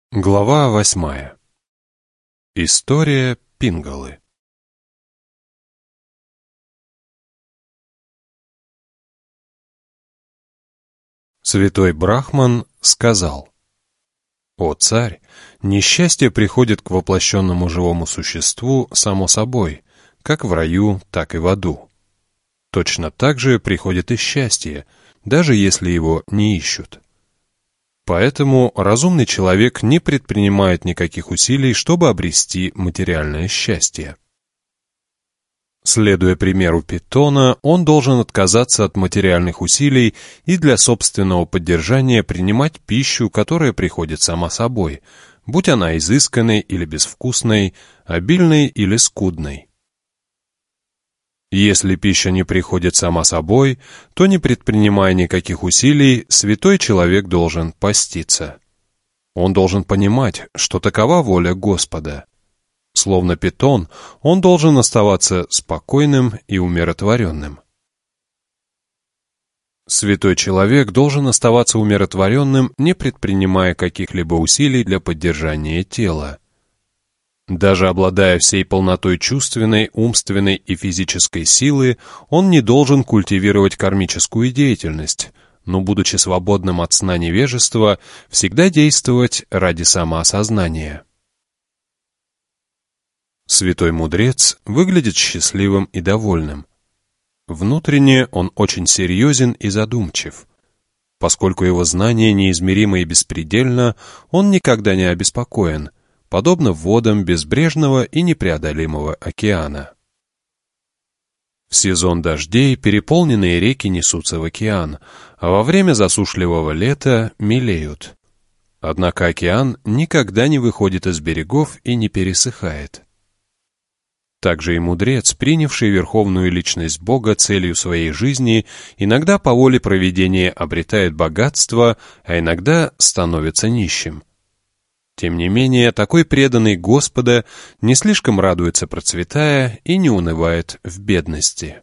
Глава 8. История Пингалы. Святой Брахман сказал: «О царь, несчастье приходит к воплощенному живому существу само собой, как в раю, так и в аду. Точно так же приходит и счастье, даже если его не ищут. Поэтому разумный человек не предпринимает никаких усилий, чтобы обрести материальное счастье. Следуя примеру Питона, он должен отказаться от материальных усилий и для собственного поддержания принимать пищу, которая приходит сама собой, будь она изысканной или безвкусной, обильной или скудной. Если пища не приходит сама собой, то, не предпринимая никаких усилий, святой человек должен поститься. Он должен понимать, что такова воля Господа. Словно Питон, он должен оставаться спокойным и умиротворенным. Святой человек должен оставаться умиротворенным, не предпринимая каких-либо усилий для поддержания тела. Даже обладая всей полнотой чувственной, умственной и физической силы, он не должен культивировать кармическую деятельность, но, будучи свободным от сна невежества, всегда действовать ради самоосознания. Святой мудрец выглядит счастливым и довольным. Внутренне он очень серьезен и задумчив. Поскольку его знание неизмеримо и беспредельно, он никогда не обеспокоен, подобно водам безбрежного и непреодолимого океана. В сезон дождей переполненные реки несутся в океан, а во время засушливого лета мелеют. Однако океан никогда не выходит из берегов и не пересыхает. Также и мудрец, принявший верховную личность Бога целью своей жизни, иногда по воле провидения обретает богатство, а иногда становится нищим. Тем не менее, такой преданный Господа не слишком радуется, процветая, и не унывает в бедности.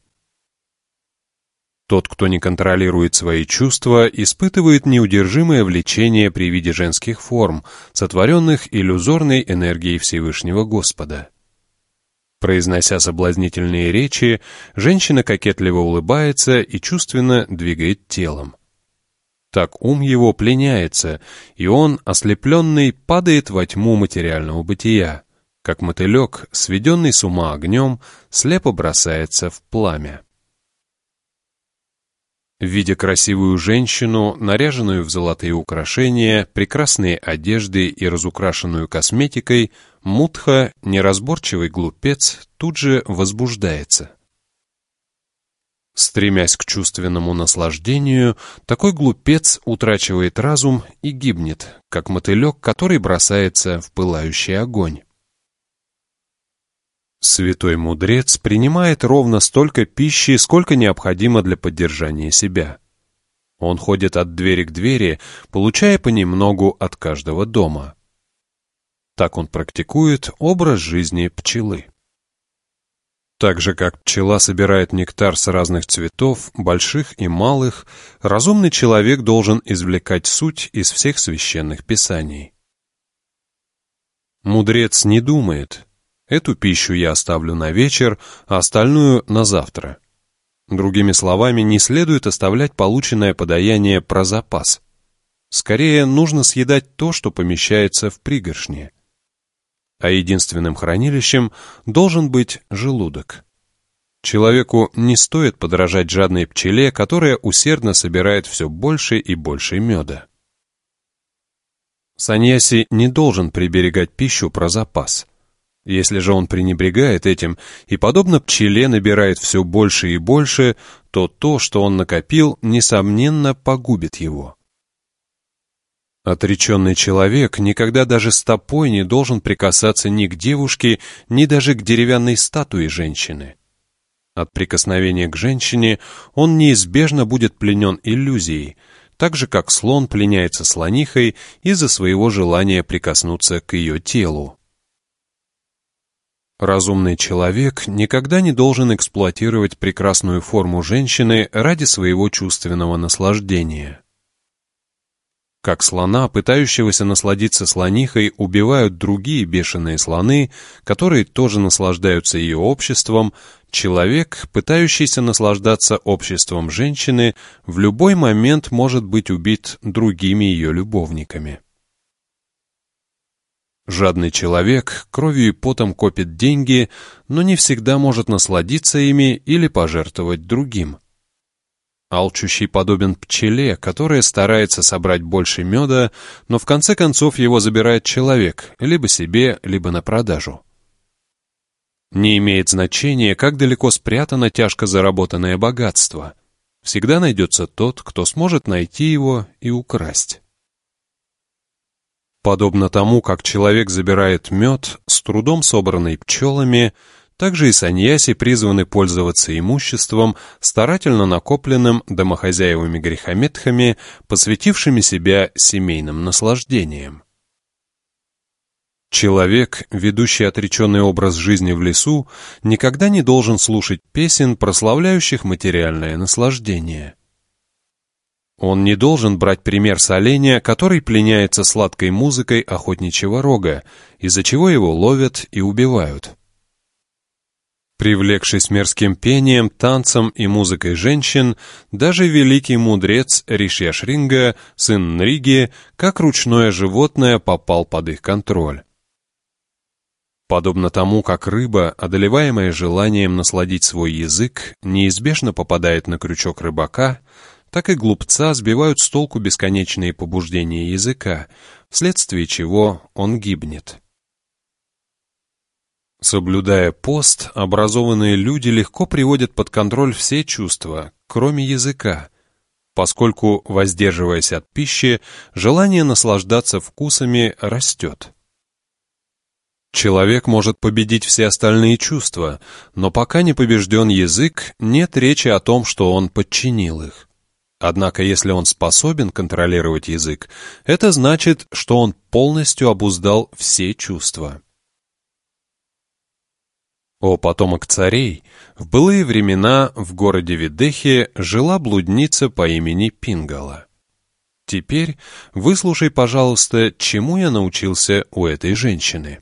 Тот, кто не контролирует свои чувства, испытывает неудержимое влечение при виде женских форм, сотворенных иллюзорной энергией Всевышнего Господа. Произнося соблазнительные речи, женщина кокетливо улыбается и чувственно двигает телом. Так ум его пленяется, и он, ослепленный, падает во тьму материального бытия, как мотылек, сведенный с ума огнем, слепо бросается в пламя. Видя красивую женщину, наряженную в золотые украшения, прекрасные одежды и разукрашенную косметикой, Мудха, неразборчивый глупец, тут же возбуждается. Стремясь к чувственному наслаждению, такой глупец утрачивает разум и гибнет, как мотылек, который бросается в пылающий огонь. Святой мудрец принимает ровно столько пищи, сколько необходимо для поддержания себя. Он ходит от двери к двери, получая понемногу от каждого дома. Так он практикует образ жизни пчелы. Так же, как пчела собирает нектар с разных цветов, больших и малых, разумный человек должен извлекать суть из всех священных писаний. Мудрец не думает: эту пищу я оставлю на вечер, а остальную на завтра. Другими словами, не следует оставлять полученное подаяние про запас. Скорее, нужно съедать то, что помещается в пригоршне. А единственным хранилищем должен быть желудок. Человеку не стоит подражать жадной пчеле, которая усердно собирает все больше и больше меда. Саньяси не должен приберегать пищу про запас. Если же он пренебрегает этим и, подобно пчеле, набирает все больше и больше, то то, что он накопил, несомненно, погубит его. Отреченный человек никогда даже стопой не должен прикасаться ни к девушке, ни даже к деревянной статуе женщины. От прикосновения к женщине он неизбежно будет пленен иллюзией, так же, как слон пленяется слонихой из-за своего желания прикоснуться к ее телу. Разумный человек никогда не должен эксплуатировать прекрасную форму женщины ради своего чувственного наслаждения. Как слона, пытающегося насладиться слонихой, убивают другие бешеные слоны, которые тоже наслаждаются ее обществом, человек, пытающийся наслаждаться обществом женщины, в любой момент может быть убит другими ее любовниками. Жадный человек кровью и потом копит деньги, но не всегда может насладиться ими или пожертвовать другим. Алчущий подобен пчеле, которая старается собрать больше меда, но в конце концов его забирает человек, либо себе, либо на продажу. Не имеет значения, как далеко спрятано тяжко заработанное богатство. Всегда найдется тот, кто сможет найти его и украсть. Подобно тому, как человек забирает мед, с трудом собранный пчелами, также и саньяси призваны пользоваться имуществом, старательно накопленным домохозяевами-грехометхами, посвятившими себя семейным наслаждениям. Человек, ведущий отреченный образ жизни в лесу, никогда не должен слушать песен, прославляющих материальное наслаждение. Он не должен брать пример с оленя, который пленяется сладкой музыкой охотничьего рога, из-за чего его ловят и убивают. Привлекшись мирским пением, танцем и музыкой женщин, даже великий мудрец Ришьяшринга, сын Нриги, как ручное животное, попал под их контроль. Подобно тому, как рыба, одолеваемая желанием насладить свой язык, неизбежно попадает на крючок рыбака, так и глупца сбивают с толку бесконечные побуждения языка, вследствие чего он гибнет. Соблюдая пост, образованные люди легко приводят под контроль все чувства, кроме языка, поскольку, воздерживаясь от пищи, желание наслаждаться вкусами растет. Человек может победить все остальные чувства, но пока не побежден язык, нет речи о том, что он подчинил их. Однако, если он способен контролировать язык, это значит, что он полностью обуздал все чувства. О потомок царей, в былые времена в городе Видехе жила блудница по имени Пингала. Теперь выслушай, пожалуйста, чему я научился у этой женщины.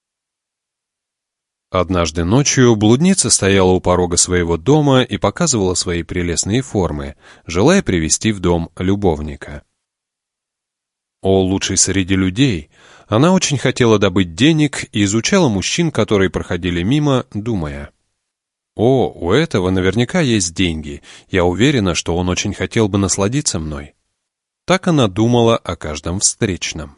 Однажды ночью блудница стояла у порога своего дома и показывала свои прелестные формы, желая привести в дом любовника. О лучшей среди людей, она очень хотела добыть денег и изучала мужчин, которые проходили мимо, думая: «О, у этого наверняка есть деньги, я уверена, что он очень хотел бы насладиться мной». Так она думала о каждом встречном.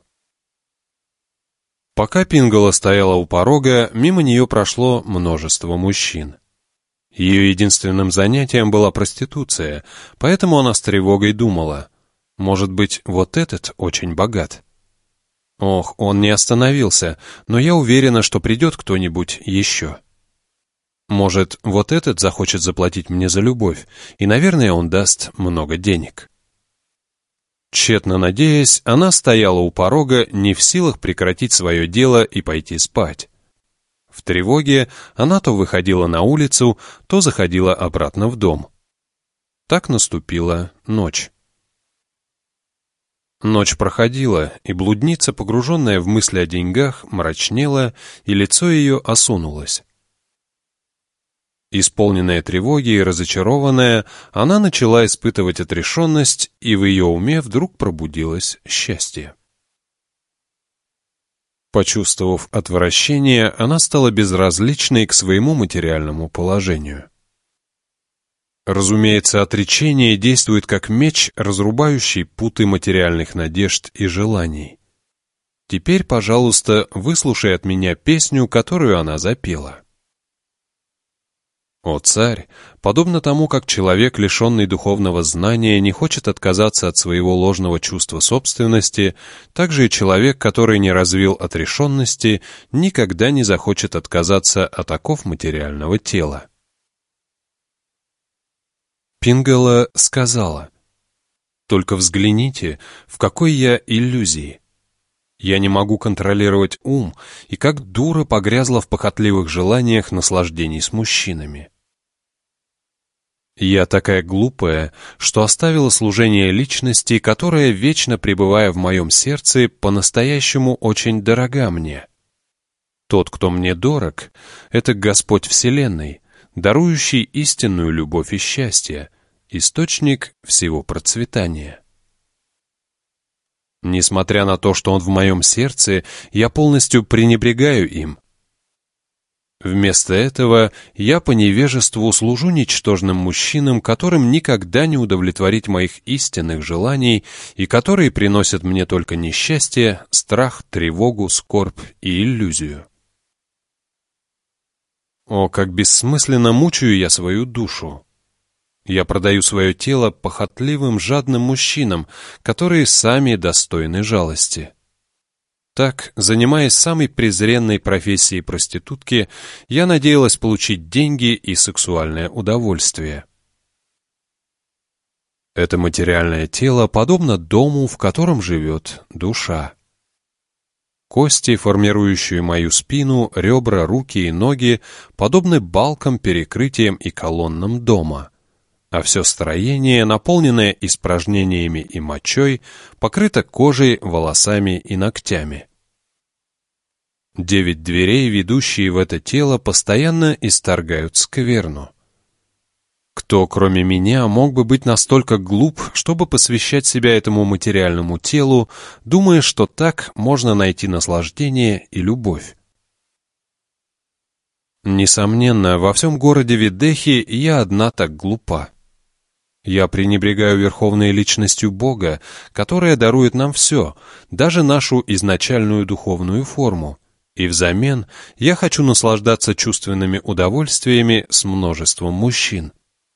Пока Пингала стояла у порога, мимо нее прошло множество мужчин. Ее единственным занятием была проституция, поэтому она с тревогой думала: может быть, вот этот очень богат. Ох, он не остановился, но я уверена, что придет кто-нибудь еще. Может, вот этот захочет заплатить мне за любовь, и, наверное, он даст много денег. Тщетно надеясь, она стояла у порога, не в силах прекратить свое дело и пойти спать. В тревоге она то выходила на улицу, то заходила обратно в дом. Так наступила ночь. Ночь проходила, и блудница, погруженная в мысли о деньгах, мрачнела, и лицо ее осунулось. Исполненная тревоги и разочарованная, она начала испытывать отрешенность, и в ее уме вдруг пробудилось счастье. Почувствовав отвращение, она стала безразличной к своему материальному положению. Разумеется, отречение действует как меч, разрубающий путы материальных надежд и желаний. Теперь, пожалуйста, выслушай от меня песню, которую она запела. О царь, подобно тому, как человек, лишенный духовного знания, не хочет отказаться от своего ложного чувства собственности, так же и человек, который не развил отрешенности, никогда не захочет отказаться от оков материального тела. Пингала сказала: «Только взгляните, в какой я иллюзии. Я не могу контролировать ум, и как дура погрязла в похотливых желаниях наслаждений с мужчинами. Я такая глупая, что оставила служение личности, которая, вечно пребывая в моем сердце, по-настоящему очень дорога мне. Тот, кто мне дорог, — это Господь Вселенной, дарующий истинную любовь и счастье, источник всего процветания. Несмотря на то, что Он в моем сердце, я полностью пренебрегаю им. Вместо этого я по невежеству служу ничтожным мужчинам, которым никогда не удовлетворить моих истинных желаний и которые приносят мне только несчастье, страх, тревогу, скорбь и иллюзию. О, как бессмысленно мучаю я свою душу! Я продаю свое тело похотливым, жадным мужчинам, которые сами достойны жалости. Так, занимаясь самой презренной профессией проститутки, я надеялась получить деньги и сексуальное удовольствие. Это материальное тело подобно дому, в котором живет душа. Кости, формирующие мою спину, ребра, руки и ноги, подобны балкам, перекрытиям и колоннам дома, а все строение, наполненное испражнениями и мочой, покрыто кожей, волосами и ногтями. 9 дверей, ведущие в это тело, постоянно исторгают скверну. Кто, кроме меня, мог бы быть настолько глуп, чтобы посвящать себя этому материальному телу, думая, что так можно найти наслаждение и любовь? Несомненно, во всем городе Ведехи я одна так глупа. Я пренебрегаю верховной личностью Бога, которая дарует нам все, даже нашу изначальную духовную форму, и взамен я хочу наслаждаться чувственными удовольствиями с множеством мужчин.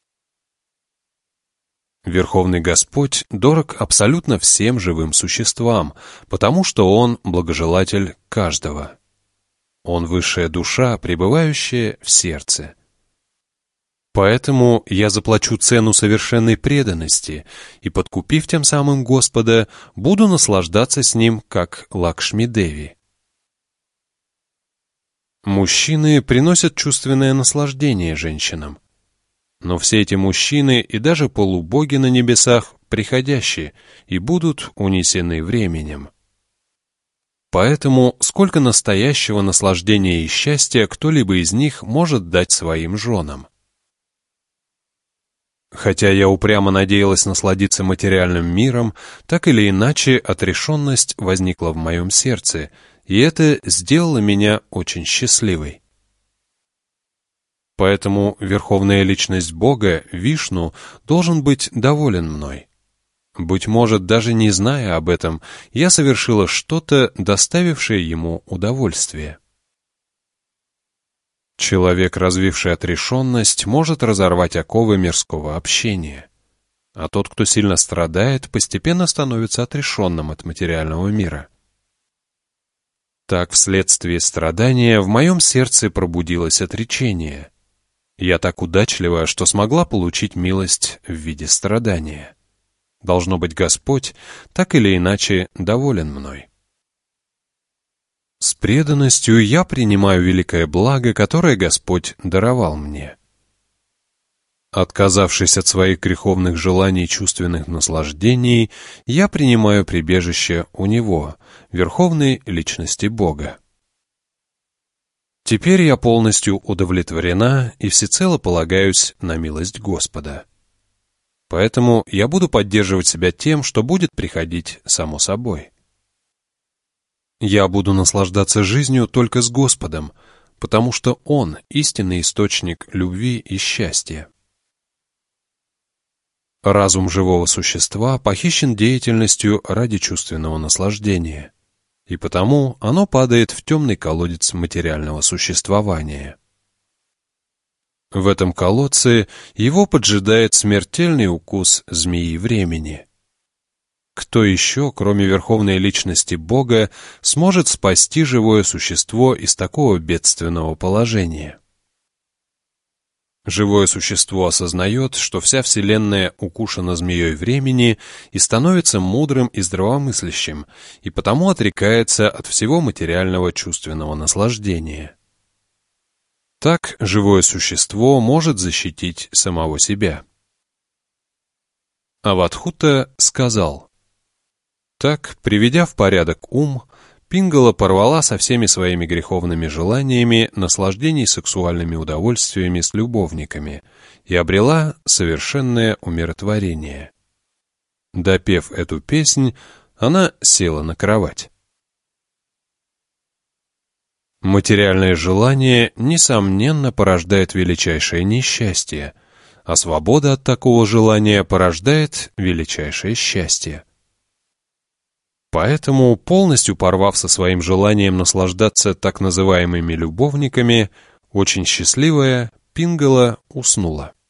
Верховный Господь дорог абсолютно всем живым существам, потому что Он благожелатель каждого. Он высшая душа, пребывающая в сердце. Поэтому я заплачу цену совершенной преданности и, подкупив тем самым Господа, буду наслаждаться с Ним, как Лакшми-деви. Мужчины приносят чувственное наслаждение женщинам. Но все эти мужчины и даже полубоги на небесах приходящие и будут унесены временем. Поэтому сколько настоящего наслаждения и счастья кто-либо из них может дать своим женам? Хотя я упрямо надеялась насладиться материальным миром, так или иначе отрешенность возникла в моем сердце, и это сделало меня очень счастливой. Поэтому верховная личность Бога, Вишну, должен быть доволен мной. Быть может, даже не зная об этом, я совершила что-то, доставившее ему удовольствие. Человек, развивший отрешенность, может разорвать оковы мирского общения. А тот, кто сильно страдает, постепенно становится отрешенным от материального мира. Так, вследствие страдания, в моем сердце пробудилось отречение. Я так удачлива, что смогла получить милость в виде страдания. Должно быть, Господь так или иначе доволен мной. С преданностью я принимаю великое благо, которое Господь даровал мне. Отказавшись от своих греховных желаний и чувственных наслаждений, я принимаю прибежище у Него, Верховной Личности Бога. Теперь я полностью удовлетворена и всецело полагаюсь на милость Господа. Поэтому я буду поддерживать себя тем, что будет приходить само собой. Я буду наслаждаться жизнью только с Господом, потому что Он — истинный источник любви и счастья. Разум живого существа похищен деятельностью ради чувственного наслаждения, и потому оно падает в темный колодец материального существования. В этом колодце его поджидает смертельный укус змеи времени. Кто еще, кроме Верховной Личности Бога, сможет спасти живое существо из такого бедственного положения? Живое существо осознает, что вся Вселенная укушена змеей времени и становится мудрым и здравомыслящим, и потому отрекается от всего материального чувственного наслаждения. Так живое существо может защитить самого себя. Аватхута сказал: «Так, приведя в порядок ум, Пингала порвала со всеми своими греховными желаниями наслаждений сексуальными удовольствиями с любовниками и обрела совершенное умиротворение. Допев эту песнь, она села на кровать». Материальное желание, несомненно, порождает величайшее несчастье, а свобода от такого желания порождает величайшее счастье. Поэтому, полностью порвав со своим желанием наслаждаться так называемыми любовниками, очень счастливая Пингала уснула.